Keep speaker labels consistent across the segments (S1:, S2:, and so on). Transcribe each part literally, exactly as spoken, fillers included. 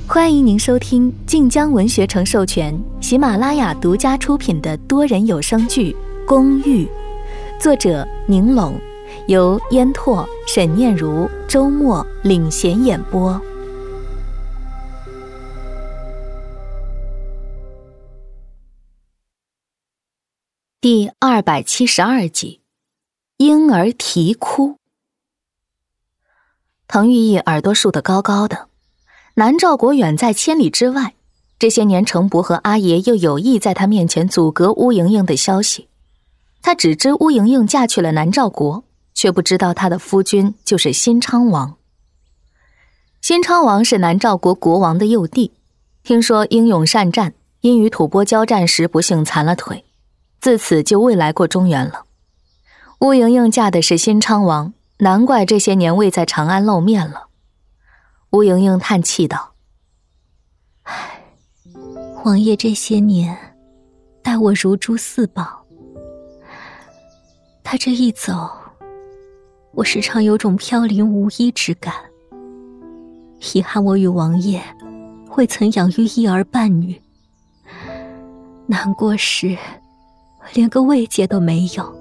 S1: 欢迎您收听晋江文学城授权、喜马拉雅独家出品的多人有声剧《公寓》，作者宁拢，由烟拓、沈念如、周末领衔演播。第二百七十二集，婴儿啼哭。滕玉义耳朵竖得高高的，南诏国远在千里之外，这些年程伯和阿爷又有意在他面前阻隔乌莹莹的消息。他只知乌莹莹嫁去了南诏国，却不知道他的夫君就是新昌王。新昌王是南诏国国王的幼弟，听说英勇善战，因与吐蕃交战时不幸残了腿，自此就未来过中原了。乌莹莹嫁的是新昌王，难怪这些年未在长安露面了。乌莹莹叹气道：
S2: 唉，王爷这些年待我如珠似宝，他这一走，我时常有种飘零无依之感。遗憾我与王爷未曾养育一儿半女，难过时连个慰藉都没有。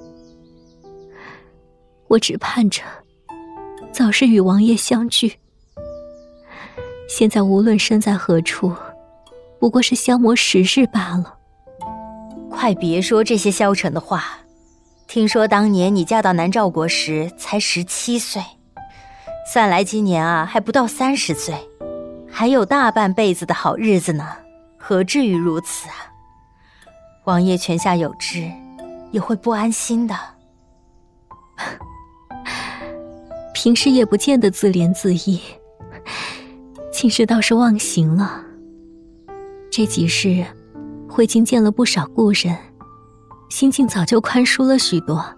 S2: 我只盼着早日与王爷相聚，现在无论身在何处，不过是消磨时日罢了。
S3: 快别说这些消沉的话，听说当年你嫁到南诏国时才十七岁，算来今年啊还不到三十岁，还有大半辈子的好日子呢，何至于如此啊？王爷泉下有知，也会不安心的。
S2: 平时也不见得自怜自艾，近日倒是忘形了。这几日慧经见了不少故人，心境早就宽恕了许多。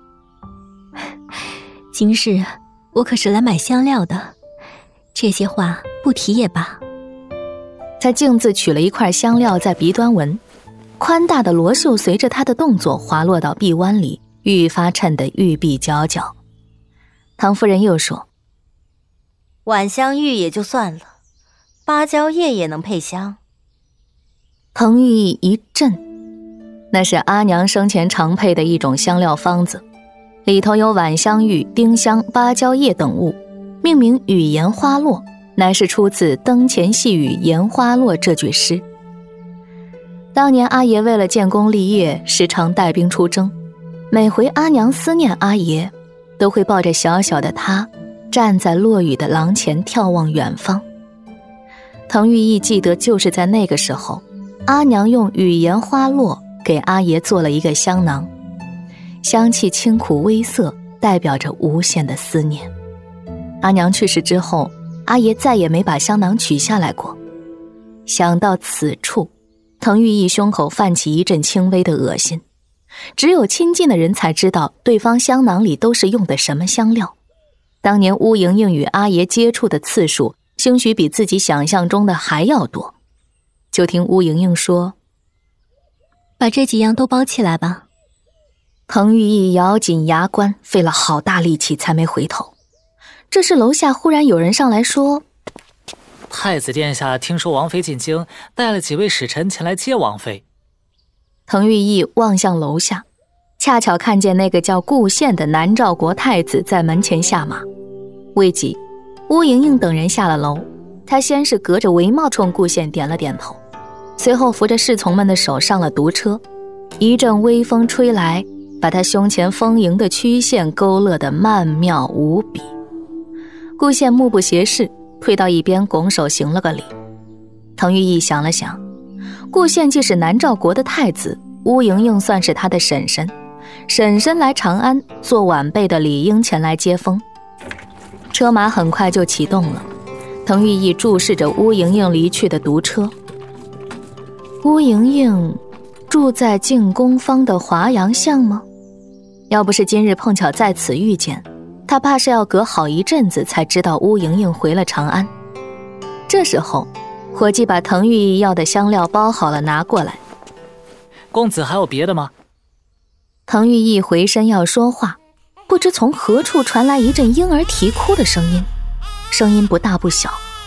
S2: 今日我可是来买香料的，这些话不提也罢。
S1: 他径自取了一块香料在鼻端闻，宽大的罗袖随着他的动作滑落到臂弯里，愈发衬得玉臂皎皎。唐夫人又说：
S3: 晚香玉也就算了，芭蕉叶也能配香。
S1: 滕玉义一震，那是阿娘生前常配的一种香料方子，里头有晚香玉、丁香、芭蕉叶等物，命名雨言花落，乃是出自灯前细雨言花落这句诗。当年阿爷为了建功立业，时常带兵出征，每回阿娘思念阿爷，都会抱着小小的他站在落雨的廊前眺望远方。滕玉义记得就是在那个时候，阿娘用雨言花落给阿爷做了一个香囊，香气清苦微涩，代表着无限的思念。阿娘去世之后，阿爷再也没把香囊取下来过。想到此处，滕玉义胸口泛起一阵轻微的恶心。只有亲近的人才知道对方香囊里都是用的什么香料。当年乌莹莹与阿爷接触的次数，兴许比自己想象中的还要多。就听乌莹莹说：
S2: 把这几样都包起来吧。
S1: 滕玉义咬紧牙关，费了好大力气才没回头。这时楼下忽然有人上来说：
S4: 太子殿下听说王妃进京，带了几位使臣前来接王妃。
S1: 滕玉义望向楼下，恰巧看见那个叫顾宪的南诏国太子在门前下马。未几，乌莹莹等人下了楼，他先是隔着帷帽冲顾宪点了点头，随后扶着侍从们的手上了独车。一阵微风吹来，把他胸前丰盈的曲线勾勒得曼妙无比。顾宪目不斜视，退到一边拱手行了个礼。滕玉义想了想，顾宪既是南诏国的太子，乌莹莹算是他的婶婶，婶婶来长安，做晚辈的理应前来接风。车马很快就启动了，滕玉义注视着乌莹莹离去的独车。乌莹莹住在进宫方的华阳巷吗？要不是今日碰巧在此遇见，他怕是要隔好一阵子才知道乌莹莹回了长安。这时候伙计把滕玉义要的香料包好了拿过来。
S4: 公子还有别的吗？
S1: 滕玉义回身要说话，不知从何处传来一阵婴儿啼哭的声音，声音不大不小，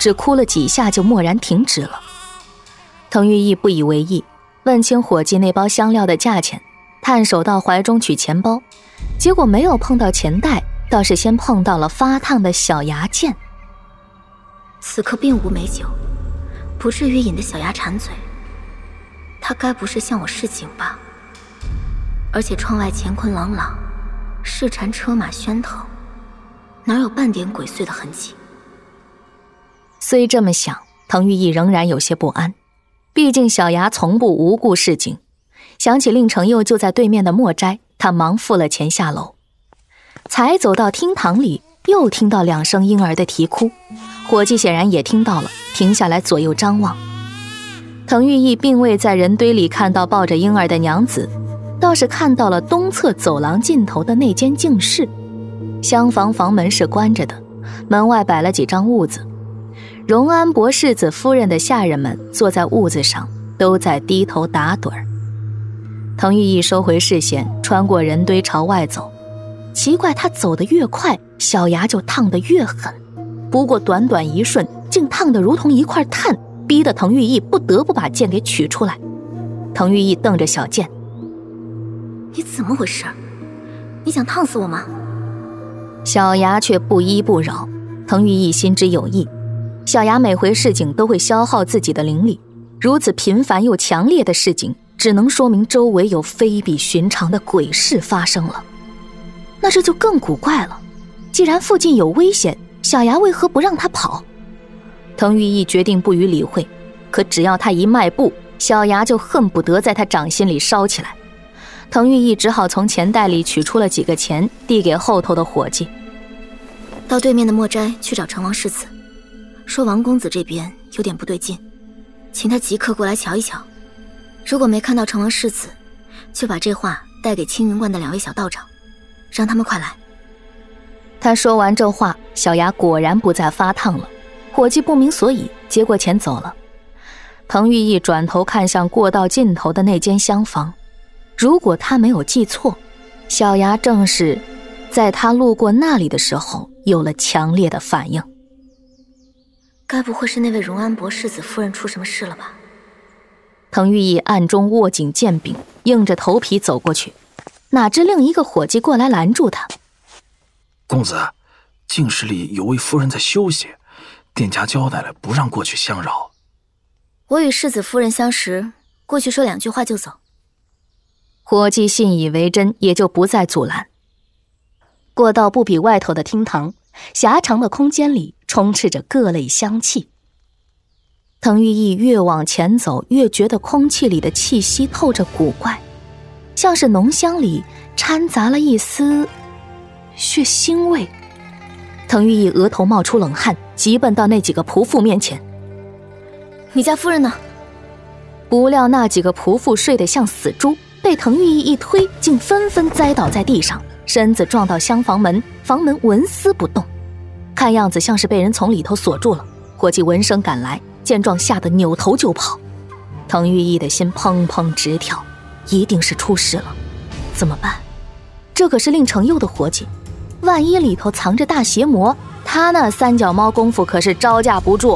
S1: 只哭了几下就蓦然停止了。滕玉义不以为意，问清伙计那包香料的价钱，探手到怀中取钱包，结果没有碰到钱袋，倒是先碰到了发烫的小牙剑。
S2: 此刻并无美酒，不至于引得小牙馋嘴。他该不是向我示警吧？而且窗外乾坤朗朗，市蝉车马喧腾，哪有半点鬼祟的痕迹？
S1: 虽这么想，滕玉义仍然有些不安，毕竟小牙从不无故示警。想起令程佑就在对面的墨斋，他忙付了钱下楼。才走到厅堂里，又听到两声婴儿的啼哭，伙计显然也听到了，停下来左右张望。滕玉义并未在人堆里看到抱着婴儿的娘子，倒是看到了东侧走廊尽头的那间净室。厢房房门是关着的，门外摆了几张褥子，荣安伯世子夫人的下人们坐在褥子上，都在低头打盹儿。滕玉义收回视线，穿过人堆朝外走。奇怪，他走得越快，小牙就烫得越狠。不过短短一瞬，竟烫得如同一块炭，逼得滕玉义不得不把剑给取出来。滕玉义瞪着小剑：“
S2: 你怎么回事？你想烫死我吗？”
S1: 小牙却不依不饶。滕玉义心知有意，小牙每回示警都会消耗自己的灵力，如此频繁又强烈的示警，只能说明周围有非比寻常的鬼事发生了。那这就更古怪了，既然附近有危险，小牙为何不让他跑？滕玉义决定不予理会，可只要他一迈步，小牙就恨不得在他掌心里烧起来。滕玉义只好从钱袋里取出了几个钱，递给后头的伙计：“
S2: 到对面的墨斋去找成王世子，说王公子这边有点不对劲，请他即刻过来瞧一瞧。如果没看到成王世子，就把这话带给青云观的两位小道长，让他们快来。”
S1: 他说完这话，小牙果然不再发烫了。伙计不明所以，接过钱走了。滕玉义转头看向过道尽头的那间厢房，如果他没有记错，小牙正是在他路过那里的时候有了强烈的反应。
S2: 该不会是那位荣安伯世子夫人出什么事了吧？
S1: 滕玉义暗中握紧剑柄，硬着头皮走过去，哪知另一个伙计过来拦住他：“
S5: 公子，净室里有位夫人在休息，店家交代了，不让过去相扰。”
S2: 我与世子夫人相识，过去说两句话就走。
S1: 伙计信以为真，也就不再阻拦。过道不比外头的厅堂，狭长的空间里充斥着各类香气。滕玉义越往前走，越觉得空气里的气息透着古怪，像是浓香里掺杂了一丝血腥味。滕玉义额头冒出冷汗，急奔到那几个仆妇面前：“
S2: 你家夫人呢？”
S1: 不料那几个仆妇睡得像死猪，被滕玉义一推，竟纷纷栽倒在地上，身子撞到厢房门，房门纹丝不动，看样子像是被人从里头锁住了。伙计闻声赶来，见状吓得扭头就跑。滕玉义的心砰砰直跳，一定是出事了。怎么办？这可是令程佑的伙计，万一里头藏着大邪魔，他那三脚猫功夫可是招架不住。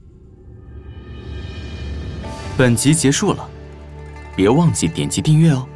S6: 本集结束了，别忘记点击订阅哦。